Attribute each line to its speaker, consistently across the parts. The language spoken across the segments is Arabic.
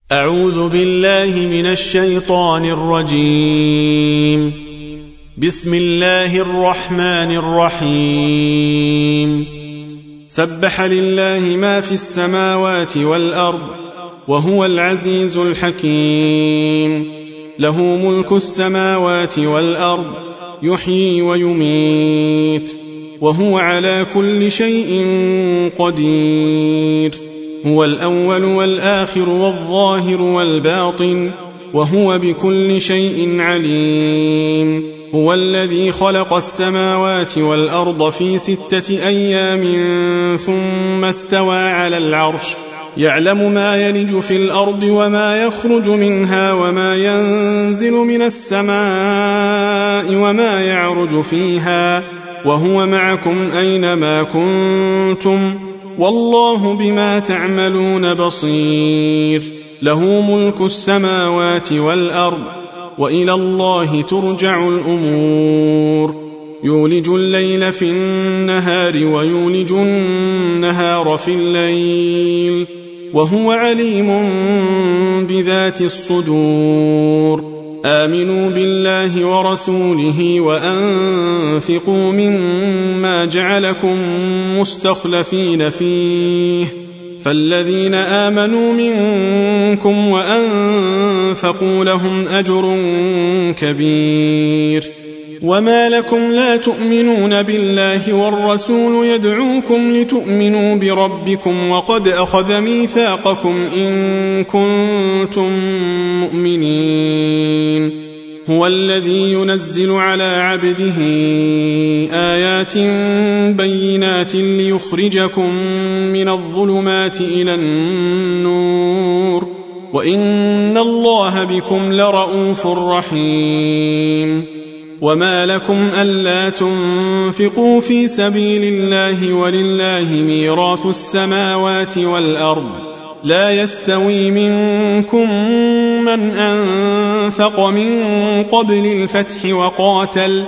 Speaker 1: أعوذ بالله من الشيطان الرجيم. بسم الله الرحمن الرحيم. سبح لله ما في السماوات والأرض وهو العزيز الحكيم. له ملك السماوات والأرض يحيي ويميت وهو على كل شيء قدير. هو الأول والآخر والظاهر والباطن وهو بكل شيء عليم. هو الذي خلق السماوات والأرض في 6 أيام ثم استوى على العرش يعلم ما يلج في الأرض وما يخرج منها وما ينزل من السماء وما يعرج فيها وهو معكم أينما كنتم والله بما تعملون بصير. له ملك السماوات والأرض وإلى الله ترجع الأمور. يولج الليل في النهار ويولج النهار في الليل وهو عليم بذات الصدور. آمنوا بالله ورسوله وأنفقوا مما جعلكم مستخلفين فيه فالذين آمنوا منكم وأنفقوا لهم أجر كبير. وما لكم لا تؤمنون بالله والرسول يدعوكم لتؤمنوا بربكم وقد أخذ ميثاقكم إن كنتم مؤمنين. هو الذي ينزل على عبده آيات بينات ليخرجكم من الظلمات إلى النور وإن الله بكم لرءوف رحيم. وما لكم ألا تنفقوا في سبيل الله ولله ميراث السماوات والأرض لا يستوي منكم من أنفق من قبل الفتح وقاتل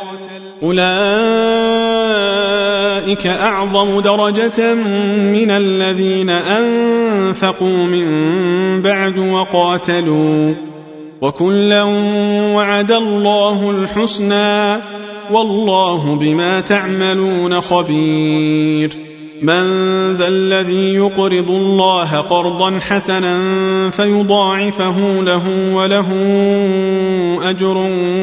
Speaker 1: أولئك أعظم درجة من الذين أنفقوا من بعد وقاتلوا وكلا وعد الله الحسنى والله بما تعملون خبير. من ذا الذي يقرض الله قرضا حسنا فيضاعفه له وله أجر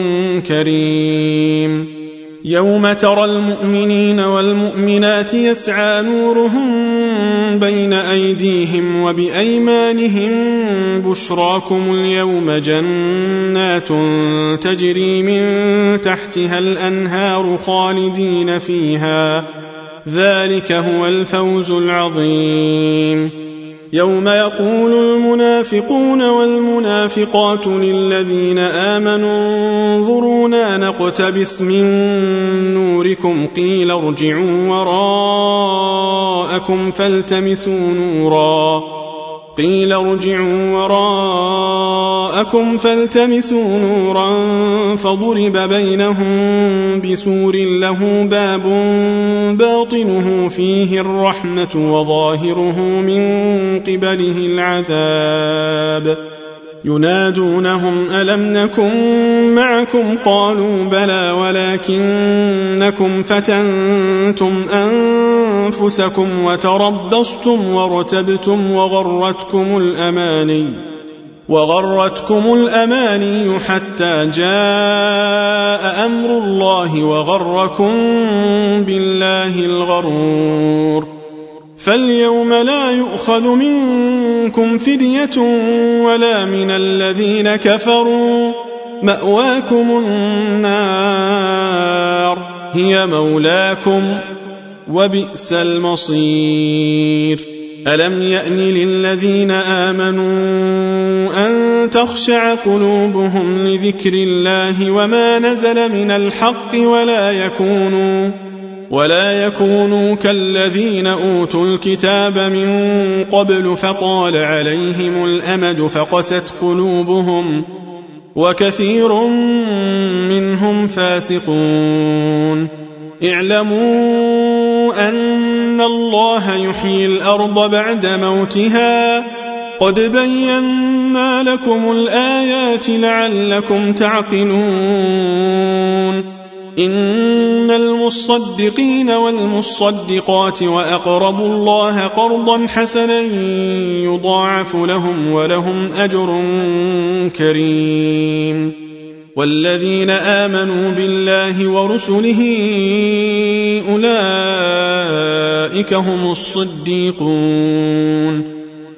Speaker 1: كريم. يوم ترى المؤمنين والمؤمنات يسعى نورهم بين أيديهم وبأيمانهم بشراكم اليوم جنات تجري من تحتها الأنهار خالدين فيها ذلك هو الفوز العظيم. يوم يقول المنافقون والمنافقات للذين آمنوا انظرونا نقتبس من نوركم قيل ارجعوا وراءكم فالتمسوا نورا فضرب بينهم بسور له باب باطنه فيه الرحمة وظاهره من قبله العذاب. ينادونهم ألم نكن معكم قالوا بلى ولكنكم فتنتم أنفسكم وتربصتم وارتبتم وغرتكم الأماني حتى جاء أمر الله وغركم بالله الغرور. فاليوم لا يؤخذ منكم فدية ولا من الذين كفروا مأواكم النار هي مولاكم وبئس المصير. ألم يأن للذين آمنوا أن تخشع قلوبهم لذكر الله وما نزل من الحق ولا يكونوا كالذين أوتوا الكتاب من قبل فطال عليهم الأمد فقست قلوبهم وكثير منهم فاسقون. اعلموا أن الله يحيي الأرض بعد موتها قد بينا لكم الآيات لعلكم تعقلون إن المصدقين والمصدقات وأقرضوا الله قرضا حسنا يضاعف لهم ولهم أجر كريم والذين آمنوا بالله ورسله أولئك هم الصديقون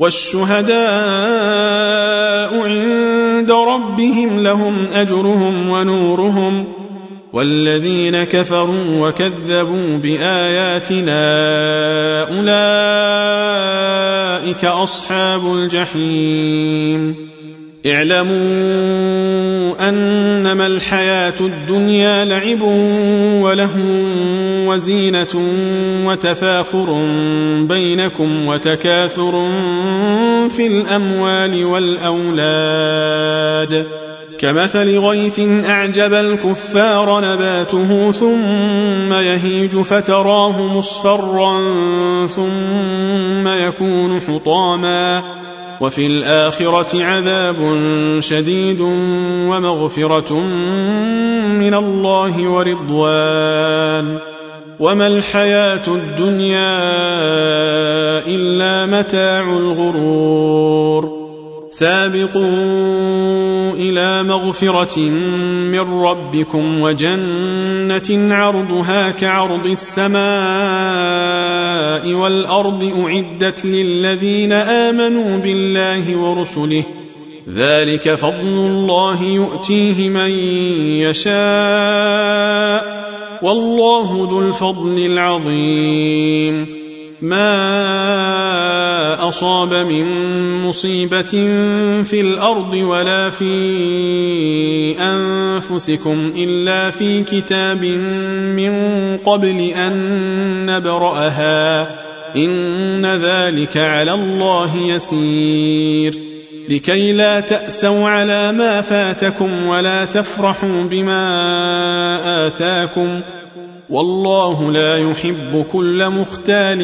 Speaker 1: والشهداء عند ربهم لهم أجرهم ونورهم والذين كفروا وكذبوا بآياتنا أولئك أصحاب الجحيم اعلموا أنما الحياة الدنيا لعب ولهو وزينة وتفاخر بينكم وتكاثر في الأموال والأولاد كمثل غيث أعجب الكفار نباته ثم يهيج فتراه مصفرا ثم يكون حطاما وفي الآخرة عذاب شديد ومغفرة من الله ورضوان وما الحياة الدنيا إلا متاع الغرور سابقوا إلى مغفرة من ربكم وجنة عرضها كعرض السماء والأرض أعدت للذين آمنوا بالله ورسله ذلك فضل الله يؤتيه من يشاء والله ذو الفضل العظيم ما أصاب من مصيبة في الأرض ولا في أنفسكم إلا في كتاب من قبل أن نبرأها إن ذلك على الله يسير لكي لا تأسوا على ما فاتكم ولا تفرحوا بما آتاكم والله لا يحب كل مختال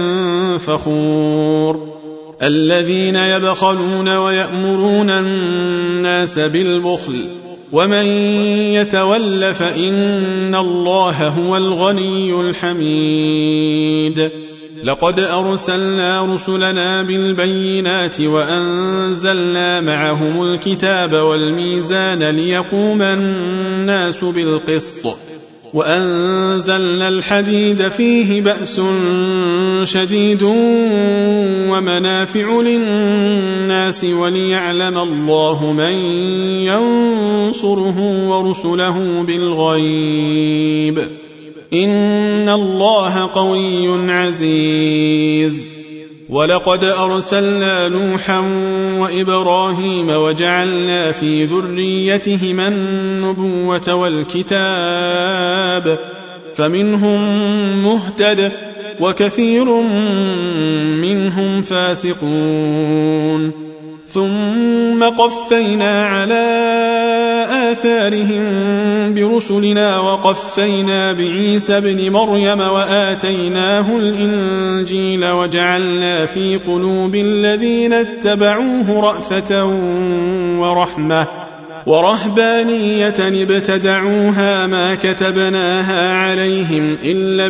Speaker 1: فخور الذين يبخلون ويأمرون الناس بالبخل ومن يتول فإن الله هو الغني الحميد لقد أرسلنا رسلنا بالبينات وأنزلنا معهم الكتاب والميزان ليقوم الناس بالقسط وأنزلنا الحديد فيه بأس شديد ومنافع للناس وليعلم الله من ينصره ورسله بالغيب إن الله قوي عزيز ولقد أرسلنا نوحا وإبراهيم وجعلنا في ذريتهما النبوة والكتاب فمنهم مهتد وكثير منهم فاسقون ثم قفينا على آثارهم برسلنا وقفينا بعيسى ابن مريم وآتيناه الإنجيل وجعلنا في قلوب الذين اتبعوه رأفة ورحمة ورهبانية ابتدعوها ما كتبناها عليهم إلا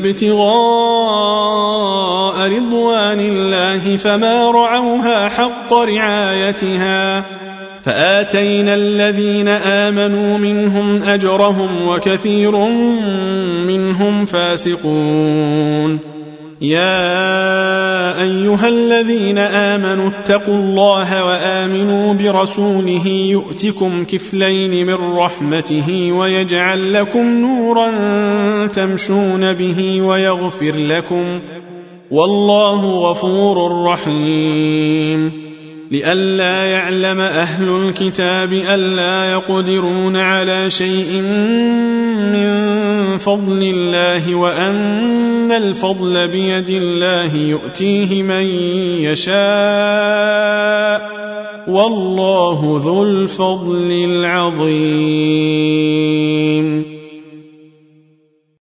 Speaker 1: ابتغاء رضوان الله فما رعوها حق رعايتها فآتينا الذين آمنوا منهم أجرهم وكثير منهم فاسقون يا أيها الذين آمنوا اتقوا الله وآمنوا برسوله يؤتكم كفلين من رحمته ويجعل لكم نورا تمشون به ويغفر لكم والله غفور رحيم لئلا يعلم أهل الكتاب ألا يقدرون على شيء من فضل الله وأن الفضل بيد الله يؤتيه من يشاء والله ذو الفضل العظيم